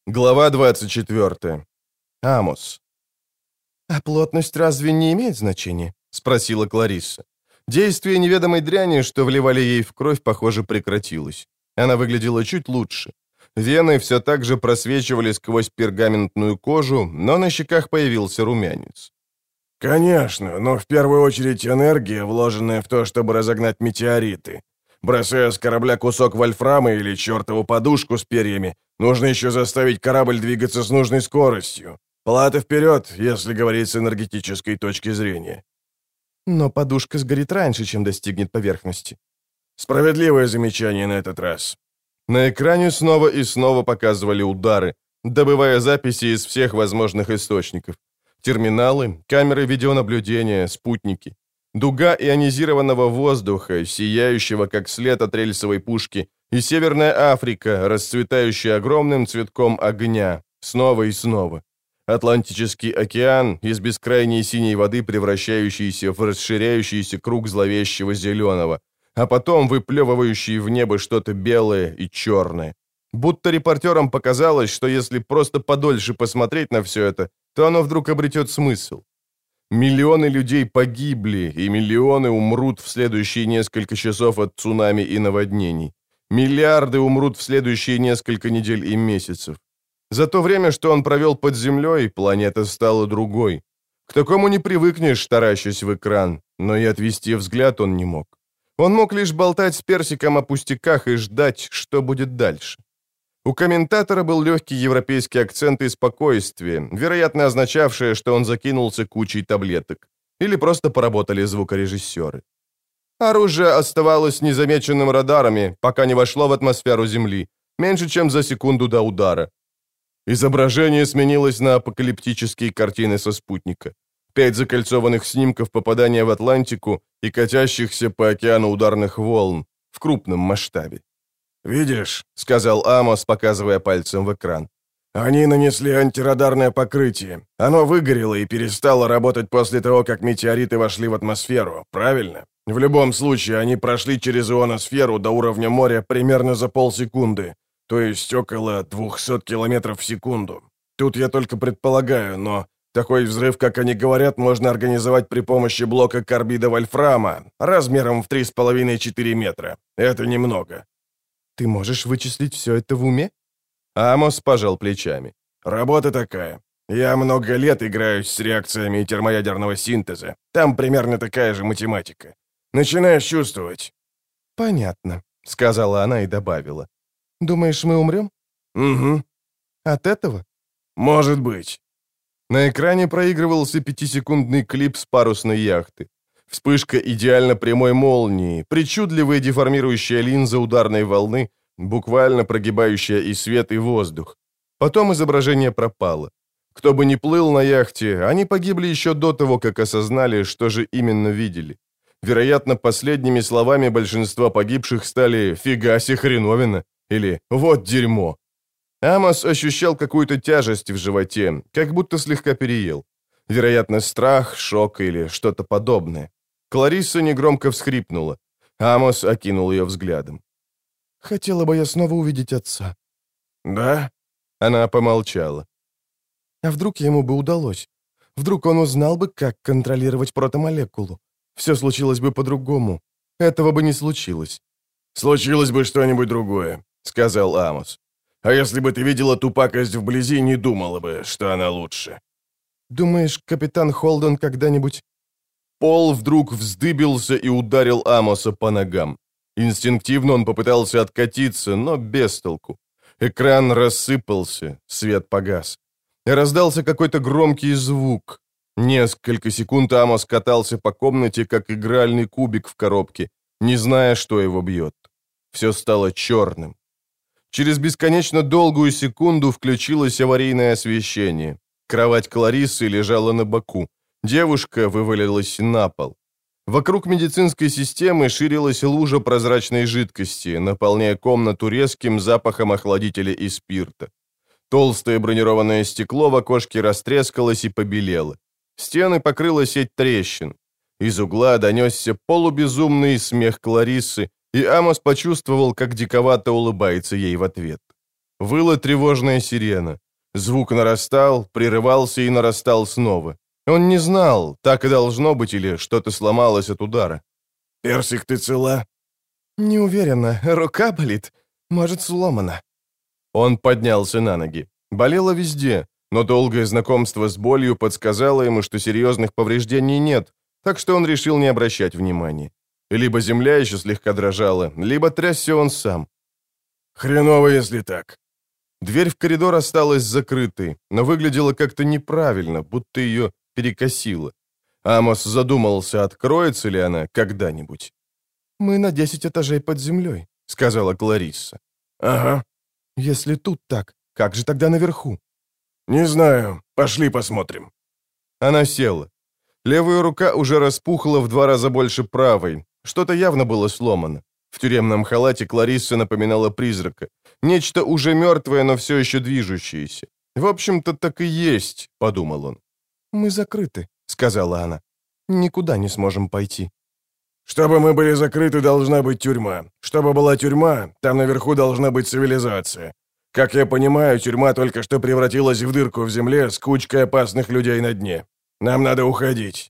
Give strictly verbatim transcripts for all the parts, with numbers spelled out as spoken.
Глава двадцать четвертая. Амос. «А плотность разве не имеет значения?» — спросила Кларисса. Действие неведомой дряни, что вливали ей в кровь, похоже, прекратилось. Она выглядела чуть лучше. Вены все так же просвечивали сквозь пергаментную кожу, но на щеках появился румянец. «Конечно, но в первую очередь энергия, вложенная в то, чтобы разогнать метеориты. Бросая с корабля кусок вольфрама или чертову подушку с перьями, нужно еще заставить корабль двигаться с нужной скоростью. Плата вперед, если говорить с энергетической точки зрения». Но подушка сгорит раньше, чем достигнет поверхности. Справедливое замечание на этот раз. На экране снова и снова показывали удары, добывая записи из всех возможных источников. Терминалы, камеры видеонаблюдения, спутники. Дуга ионизированного воздуха, сияющего как след от рельсовой пушки, и Северная Африка, расцветающая огромным цветком огня, снова и снова. Атлантический океан, из бескрайней синей воды превращающийся в расширяющийся круг зловещего зеленого, а потом выплевывающий в небо что-то белое и черное. Будто репортерам показалось, что если просто подольше посмотреть на все это, то оно вдруг обретет смысл. Миллионы людей погибли, и миллионы умрут в следующие несколько часов от цунами и наводнений. Миллиарды умрут в следующие несколько недель и месяцев. За то время, что он провел под землей, планета стала другой. К такому не привыкнешь, таращась в экран, но и отвести взгляд он не мог. Он мог лишь болтать с персиком о пустяках и ждать, что будет дальше. У комментатора был легкий европейский акцент и спокойствие, вероятно, означавшее, что он закинулся кучей таблеток. Или просто поработали звукорежиссеры. Оружие оставалось незамеченным радарами, пока не вошло в атмосферу Земли, меньше чем за секунду до удара. Изображение сменилось на апокалиптические картины со спутника. Пять закольцованных снимков попадания в Атлантику и катящихся по океану ударных волн в крупном масштабе. «Видишь», — сказал Амос, показывая пальцем в экран. «Они нанесли антирадарное покрытие. Оно выгорело и перестало работать после того, как метеориты вошли в атмосферу, правильно? В любом случае, они прошли через ионосферу до уровня моря примерно за полсекунды, то есть около двухсот километров в секунду. Тут я только предполагаю, но такой взрыв, как они говорят, можно организовать при помощи блока карбида вольфрама размером в три с половиной-четыре метра. Это немного». «Ты можешь вычислить все это в уме?» Амос пожал плечами. «Работа такая. Я много лет играюсь с реакциями термоядерного синтеза. Там примерно такая же математика. Начинаешь чувствовать». «Понятно», — сказала она и добавила. «Думаешь, мы умрем?» «Угу». «От этого?» «Может быть». На экране проигрывался пятисекундный клип с парусной яхты. Вспышка идеально прямой молнии, причудливая деформирующая линза ударной волны, буквально прогибающая и свет, и воздух. Потом изображение пропало. Кто бы ни плыл на яхте, они погибли еще до того, как осознали, что же именно видели. Вероятно, последними словами большинства погибших стали «фига себе хреновина» или «вот дерьмо». Амос ощущал какую-то тяжесть в животе, как будто слегка переел. Вероятно, страх, шок или что-то подобное. Кларисса негромко всхрипнула. Амос окинул ее взглядом. «Хотела бы я снова увидеть отца». «Да?» Она помолчала. «А вдруг ему бы удалось? Вдруг он узнал бы, как контролировать протомолекулу? Все случилось бы по-другому. Этого бы не случилось». «Случилось бы что-нибудь другое», — сказал Амос. «А если бы ты видела ту пакость вблизи, не думала бы, что она лучше». «Думаешь, капитан Холден когда-нибудь...» Пол вдруг вздыбился и ударил Амоса по ногам. Инстинктивно он попытался откатиться, но без толку. Экран рассыпался, свет погас. И раздался какой-то громкий звук. Несколько секунд Амос катался по комнате, как игральный кубик в коробке, не зная, что его бьет. Все стало черным. Через бесконечно долгую секунду включилось аварийное освещение. Кровать Клариссы лежала на боку. Девушка вывалилась на пол. Вокруг медицинской системы ширилась лужа прозрачной жидкости, наполняя комнату резким запахом охладителя и спирта. Толстое бронированное стекло в окошке растрескалось и побелело. Стены покрыла сеть трещин. Из угла донесся полубезумный смех Клариссы, и Амос почувствовал, как диковато улыбается ей в ответ. Выла тревожная сирена. Звук нарастал, прерывался и нарастал снова. Он не знал, так и должно быть или что-то сломалось от удара. «Персик, ты цела?» «Не уверена. Рука болит. Может, сломана». Он поднялся на ноги. Болело везде, но долгое знакомство с болью подсказало ему, что серьезных повреждений нет, так что он решил не обращать внимания. Либо земля еще слегка дрожала, либо трясся он сам. «Хреново, если так». Дверь в коридор осталась закрытой, но выглядела как-то неправильно, будто ее перекосило. Амос задумался, откроется ли она когда-нибудь. «Мы на десять этажей под землей», — сказала Кларисса. «Ага». «Если тут так, как же тогда наверху?» «Не знаю. Пошли посмотрим». Она села. Левая рука уже распухла в два раза больше правой. Что-то явно было сломано. В тюремном халате Кларисса напоминала призрака. Нечто уже мертвое, но все еще движущееся. В общем-то, так и есть, подумал он. «Мы закрыты», — сказала она. «Никуда не сможем пойти». «Чтобы мы были закрыты, должна быть тюрьма. Чтобы была тюрьма, там наверху должна быть цивилизация. Как я понимаю, тюрьма только что превратилась в дырку в земле с кучкой опасных людей на дне. Нам надо уходить».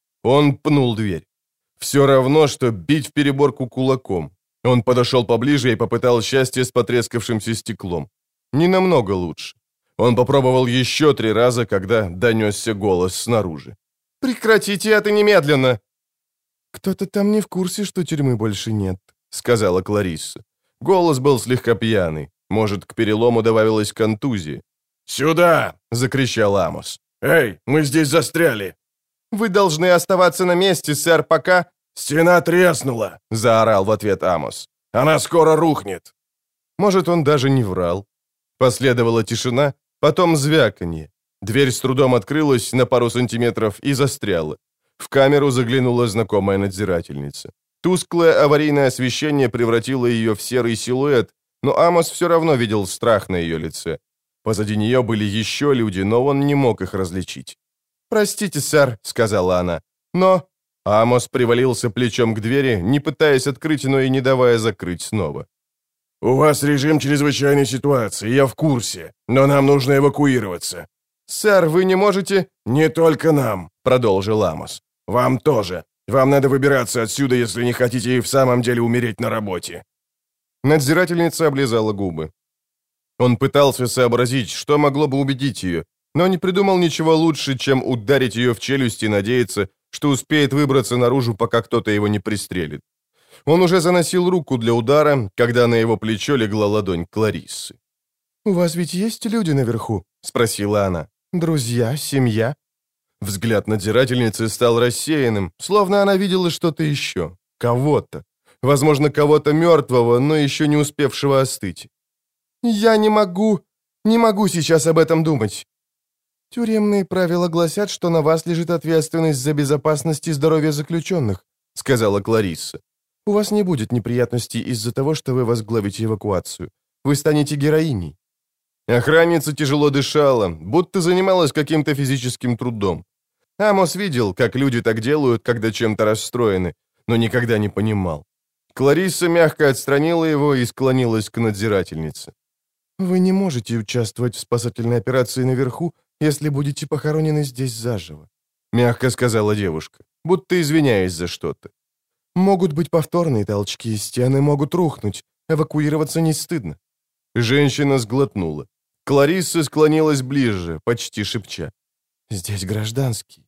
Он пнул дверь. Все равно, что бить в переборку кулаком. Он подошел поближе и попытал счастье с потрескавшимся стеклом. Не намного лучше. Он попробовал еще три раза, когда донесся голос снаружи. «Прекратите это немедленно!» «Кто-то там не в курсе, что тюрьмы больше нет», — сказала Кларисса. Голос был слегка пьяный. Может, к перелому добавилась контузия. «Сюда!» — закричал Амос. «Эй, мы здесь застряли!» «Вы должны оставаться на месте, сэр, пока...» «Стена треснула!» — заорал в ответ Амос. «Она скоро рухнет!» Может, он даже не врал. Последовала тишина, потом звяканье. Дверь с трудом открылась на пару сантиметров и застряла. В камеру заглянула знакомая надзирательница. Тусклое аварийное освещение превратило ее в серый силуэт, но Амос все равно видел страх на ее лице. Позади нее были еще люди, но он не мог их различить. «Простите, сэр», — сказала она, — «но...» Амос привалился плечом к двери, не пытаясь открыть, но и не давая закрыть снова. «У вас режим чрезвычайной ситуации, я в курсе, но нам нужно эвакуироваться». «Сэр, вы не можете...» «Не только нам», — продолжил Амос. «Вам тоже. Вам надо выбираться отсюда, если не хотите и в самом деле умереть на работе». Надзирательница облизала губы. Он пытался сообразить, что могло бы убедить ее, но не придумал ничего лучше, чем ударить ее в челюсть и надеяться, что успеет выбраться наружу, пока кто-то его не пристрелит. Он уже заносил руку для удара, когда на его плечо легла ладонь Клариссы. «У вас ведь есть люди наверху?» — спросила она. «Друзья, семья?» Взгляд надзирательницы стал рассеянным, словно она видела что-то еще, кого-то. Возможно, кого-то мертвого, но еще не успевшего остыть. «Я не могу, не могу сейчас об этом думать». «Тюремные правила гласят, что на вас лежит ответственность за безопасность и здоровье заключенных», — сказала Кларисса. «У вас не будет неприятностей из-за того, что вы возглавите эвакуацию. Вы станете героиней». Охранница тяжело дышала, будто занималась каким-то физическим трудом. Амос видел, как люди так делают, когда чем-то расстроены, но никогда не понимал. Кларисса мягко отстранила его и склонилась к надзирательнице. «Вы не можете участвовать в спасательной операции наверху, если будете похоронены здесь заживо», — мягко сказала девушка, будто извиняясь за что-то. «Могут быть повторные толчки, стены могут рухнуть. Эвакуироваться не стыдно». Женщина сглотнула. Кларисса склонилась ближе, почти шепча. «Здесь гражданский».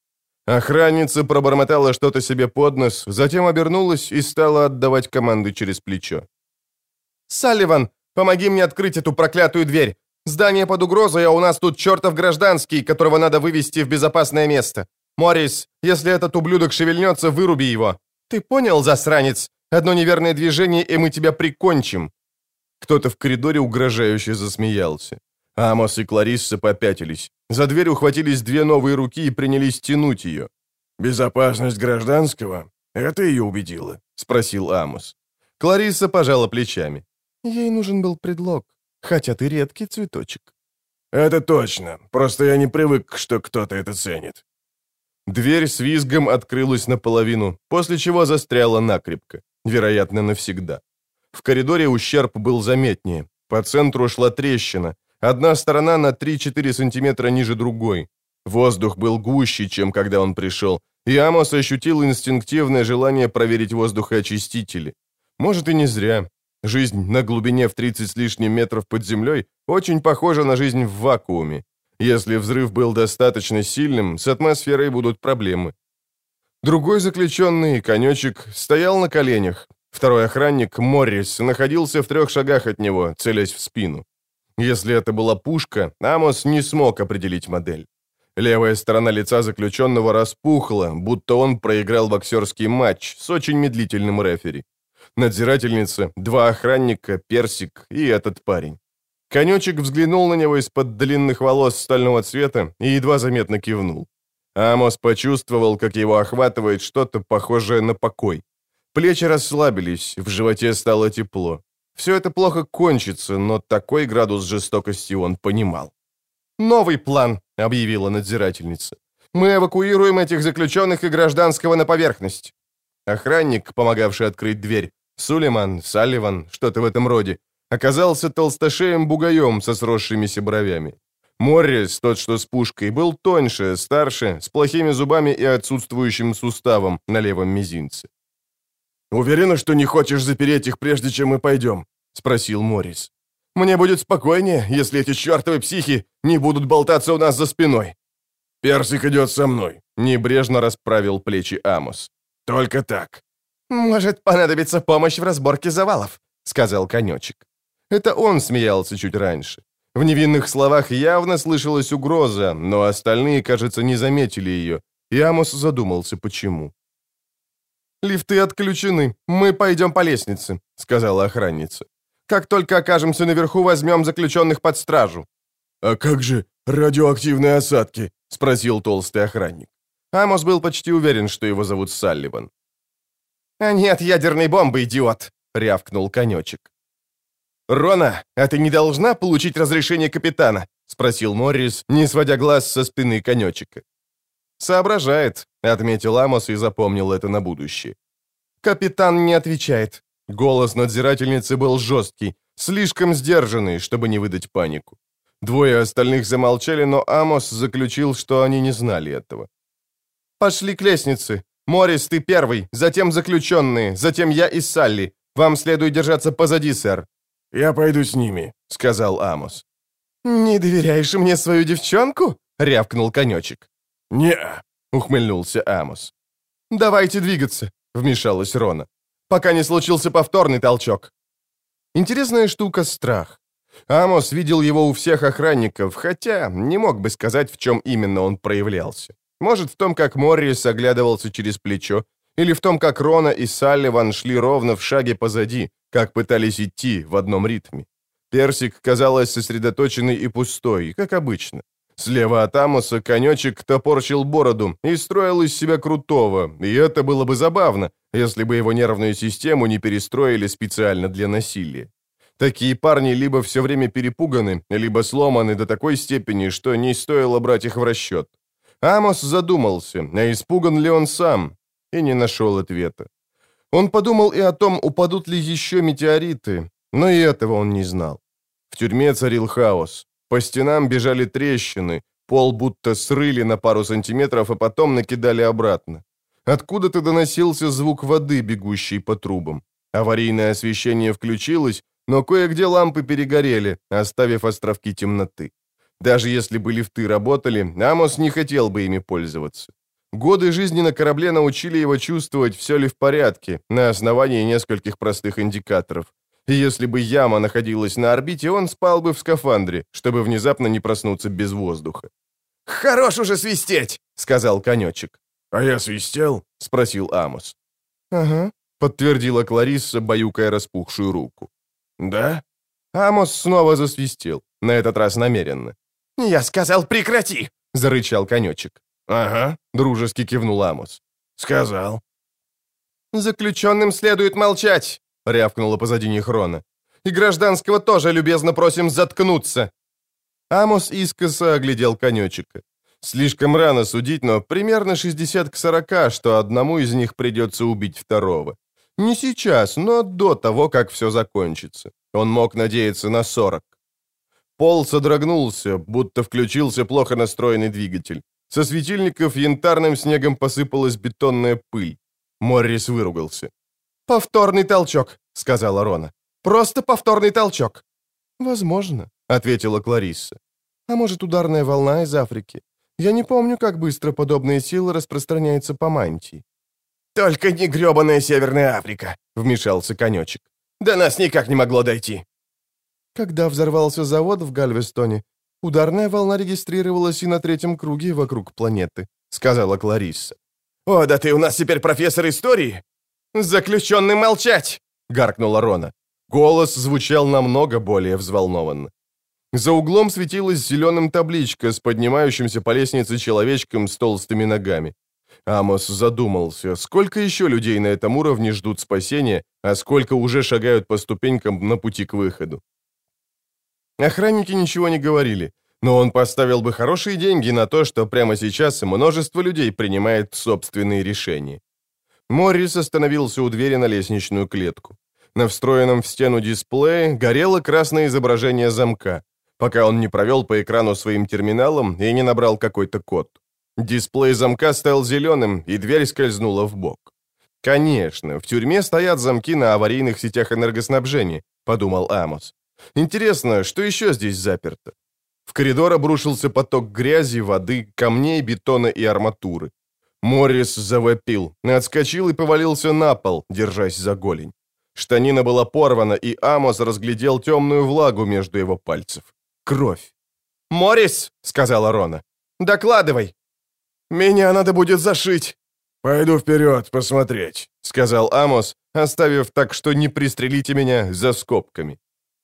Охранница пробормотала что-то себе под нос, затем обернулась и стала отдавать команды через плечо. «Салливан, помоги мне открыть эту проклятую дверь! Здание под угрозой, а у нас тут чертов гражданский, которого надо вывести в безопасное место. Моррис, если этот ублюдок шевельнется, выруби его. Ты понял, засранец? Одно неверное движение, и мы тебя прикончим». Кто-то в коридоре угрожающе засмеялся. Амос и Кларисса попятились. За дверь ухватились две новые руки и принялись тянуть ее. «Безопасность гражданского? Это ее убедило?» — спросил Амос. Кларисса пожала плечами. «Ей нужен был предлог, хотя ты редкий цветочек». «Это точно. Просто я не привык, что кто-то это ценит». Дверь с визгом открылась наполовину, после чего застряла накрепко, вероятно, навсегда. В коридоре ущерб был заметнее. По центру шла трещина. Одна сторона на три-четыре сантиметра ниже другой. Воздух был гуще, чем когда он пришел, и Амос ощутил инстинктивное желание проверить воздухоочистители. Может, и не зря. Жизнь на глубине в тридцать с лишним метров под землей очень похожа на жизнь в вакууме. Если взрыв был достаточно сильным, с атмосферой будут проблемы. Другой заключенный, конечек, стоял на коленях. Второй охранник, Моррис, находился в трех шагах от него, целясь в спину. Если это была пушка, Амос не смог определить модель. Левая сторона лица заключенного распухла, будто он проиграл боксерский матч с очень медлительным рефери. Надзирательница, два охранника, Персик и этот парень. Конечек взглянул на него из-под длинных волос стального цвета и едва заметно кивнул. Амос почувствовал, как его охватывает что-то похожее на покой. Плечи расслабились, в животе стало тепло. Все это плохо кончится, но такой градус жестокости он понимал. «Новый план», — объявила надзирательница. «Мы эвакуируем этих заключенных и гражданского на поверхность». Охранник, помогавший открыть дверь, Сулейман, Салливан, что-то в этом роде, оказался толстошеем бугаем со сросшимися бровями. Моррис, тот, что с пушкой, был тоньше, старше, с плохими зубами и отсутствующим суставом на левом мизинце. «Уверена, что не хочешь запереть их, прежде чем мы пойдем?» — спросил Моррис. «Мне будет спокойнее, если эти чертовы психи не будут болтаться у нас за спиной». «Персик идет со мной», — небрежно расправил плечи Амос. «Только так». «Может понадобиться помощь в разборке завалов», — сказал конечек. Это он смеялся чуть раньше. В невинных словах явно слышалась угроза, но остальные, кажется, не заметили ее, и Амос задумался, почему. «Лифты отключены. Мы пойдем по лестнице», — сказала охранница. «Как только окажемся наверху, возьмем заключенных под стражу». «А как же радиоактивные осадки?» — спросил толстый охранник. Амос был почти уверен, что его зовут Салливан. «А нет ядерной бомбы, идиот!» — рявкнул конечек. «Рона, а ты не должна получить разрешение капитана?» — спросил Моррис, не сводя глаз со спины конечика. «Соображает», — отметил Амос и запомнил это на будущее. «Капитан не отвечает». Голос надзирательницы был жесткий, слишком сдержанный, чтобы не выдать панику. Двое остальных замолчали, но Амос заключил, что они не знали этого. «Пошли к лестнице. Моррис, ты первый, затем заключенные, затем я и Салли. Вам следует держаться позади, сэр». «Я пойду с ними», — сказал Амос. «Не доверяешь мне свою девчонку?» — рявкнул конечек. «Не-а», — ухмыльнулся Амос. «Давайте двигаться», — вмешалась Рона, «пока не случился повторный толчок». Интересная штука — страх. Амос видел его у всех охранников, хотя не мог бы сказать, в чем именно он проявлялся. Может, в том, как Моррис оглядывался через плечо, или в том, как Рона и Салливан шли ровно в шаге позади, как пытались идти в одном ритме. Персик казалась сосредоточенной и пустой, как обычно. Слева от Амоса конечек топорщил бороду и строил из себя крутого, и это было бы забавно, если бы его нервную систему не перестроили специально для насилия. Такие парни либо все время перепуганы, либо сломаны до такой степени, что не стоило брать их в расчет. Амос задумался, а испуган ли он сам, и не нашел ответа. Он подумал и о том, упадут ли еще метеориты, но и этого он не знал. В тюрьме царил хаос. По стенам бежали трещины, пол будто срыли на пару сантиметров, а потом накидали обратно. Откуда-то доносился звук воды, бегущей по трубам. Аварийное освещение включилось, но кое-где лампы перегорели, оставив островки темноты. Даже если бы лифты работали, Амос не хотел бы ими пользоваться. Годы жизни на корабле научили его чувствовать, все ли в порядке, на основании нескольких простых индикаторов. И если бы яма находилась на орбите, он спал бы в скафандре, чтобы внезапно не проснуться без воздуха. «Хорош уже свистеть!» — сказал конечек. «А я свистел?» — спросил Амос. «Ага», — подтвердила Кларисса, баюкая распухшую руку. «Да?» Амос снова засвистел, на этот раз намеренно. «Я сказал, прекрати!» — зарычал конечек. «Ага», — дружески кивнул Амос. «Сказал». «Заключенным следует молчать!» — рявкнула позади них Рона. «И гражданского тоже любезно просим заткнуться!» Амос искоса оглядел конечика. Слишком рано судить, но примерно шестьдесят к сорока, что одному из них придется убить второго. Не сейчас, но до того, как все закончится. Он мог надеяться на сорок. Пол содрогнулся, будто включился плохо настроенный двигатель. Со светильников янтарным снегом посыпалась бетонная пыль. Моррис выругался. «Повторный толчок», — сказала Рона. «Просто повторный толчок». «Возможно», — ответила Кларисса. «А может, ударная волна из Африки? Я не помню, как быстро подобные силы распространяются по мантии». «Только не грёбаная Северная Африка», — вмешался конёчек. «До нас никак не могло дойти». Когда взорвался завод в Гальвестоне, ударная волна регистрировалась и на третьем круге вокруг планеты», — сказала Кларисса. «О, да ты у нас теперь профессор истории?» «Заключенный молчать!» — гаркнула Рона. Голос звучал намного более взволнованно. За углом светилась зеленым табличка с поднимающимся по лестнице человечком с толстыми ногами. Амос задумался, сколько еще людей на этом уровне ждут спасения, а сколько уже шагают по ступенькам на пути к выходу. Охранники ничего не говорили, но он поставил бы хорошие деньги на то, что прямо сейчас множество людей принимает собственные решения. Моррис остановился у двери на лестничную клетку. На встроенном в стену дисплее горело красное изображение замка, пока он не провел по экрану своим терминалом и не набрал какой-то код. Дисплей замка стал зеленым, и дверь скользнула в бок. «Конечно, в тюрьме стоят замки на аварийных сетях энергоснабжения», — подумал Амос. «Интересно, что еще здесь заперто?» В коридор обрушился поток грязи, воды, камней, бетона и арматуры. Моррис завопил, отскочил и повалился на пол, держась за голень. Штанина была порвана, и Амос разглядел темную влагу между его пальцев. Кровь. «Моррис!» — сказала Рона. «Докладывай!» «Меня надо будет зашить!» «Пойду вперед посмотреть», — сказал Амос, оставив так, что не пристрелите меня за скобками.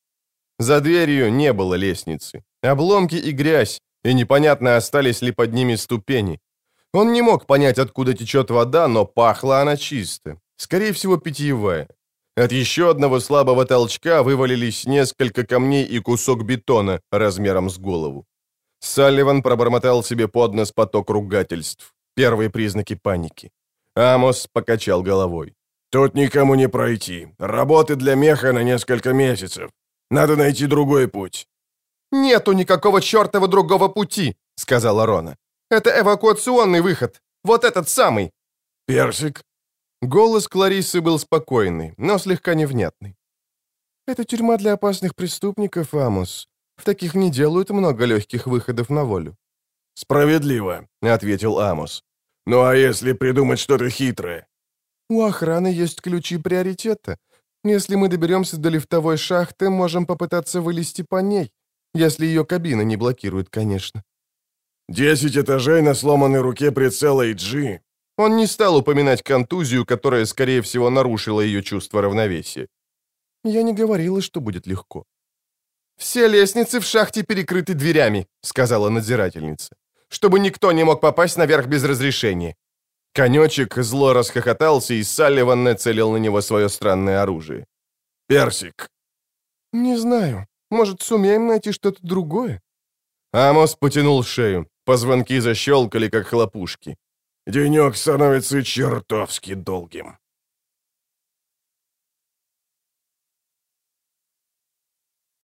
За дверью не было лестницы. Обломки и грязь, и непонятно, остались ли под ними ступени. Он не мог понять, откуда течет вода, но пахла она чисто. Скорее всего, питьевая. От еще одного слабого толчка вывалились несколько камней и кусок бетона размером с голову. Салливан пробормотал себе под нос поток ругательств. Первые признаки паники. Амос покачал головой. «Тут никому не пройти. Работы для меха на несколько месяцев. Надо найти другой путь». «Нету никакого чертова другого пути», — сказала Рона. «Это эвакуационный выход. Вот этот самый». «Персик?» Голос Клариссы был спокойный, но слегка невнятный. «Это тюрьма для опасных преступников, Амос. В таких не делают много легких выходов на волю». «Справедливо», — ответил Амос. «Ну а если придумать что-то хитрое?» «У охраны есть ключи приоритета. Если мы доберемся до лифтовой шахты, можем попытаться вылезти по ней, если ее кабина не блокирует, конечно». «Десять этажей на сломанной руке прицела и джи». Он не стал упоминать контузию, которая, скорее всего, нарушила ее чувство равновесия. «Я не говорила, что будет легко». «Все лестницы в шахте перекрыты дверями», — сказала надзирательница, «чтобы никто не мог попасть наверх без разрешения». Конечек зло расхохотался, и Салливан нацелил на него свое странное оружие. «Персик». «Не знаю. Может, сумеем найти что-то другое?» Амос потянул шею. Позвонки защелкали, как хлопушки. «Денек становится чертовски долгим».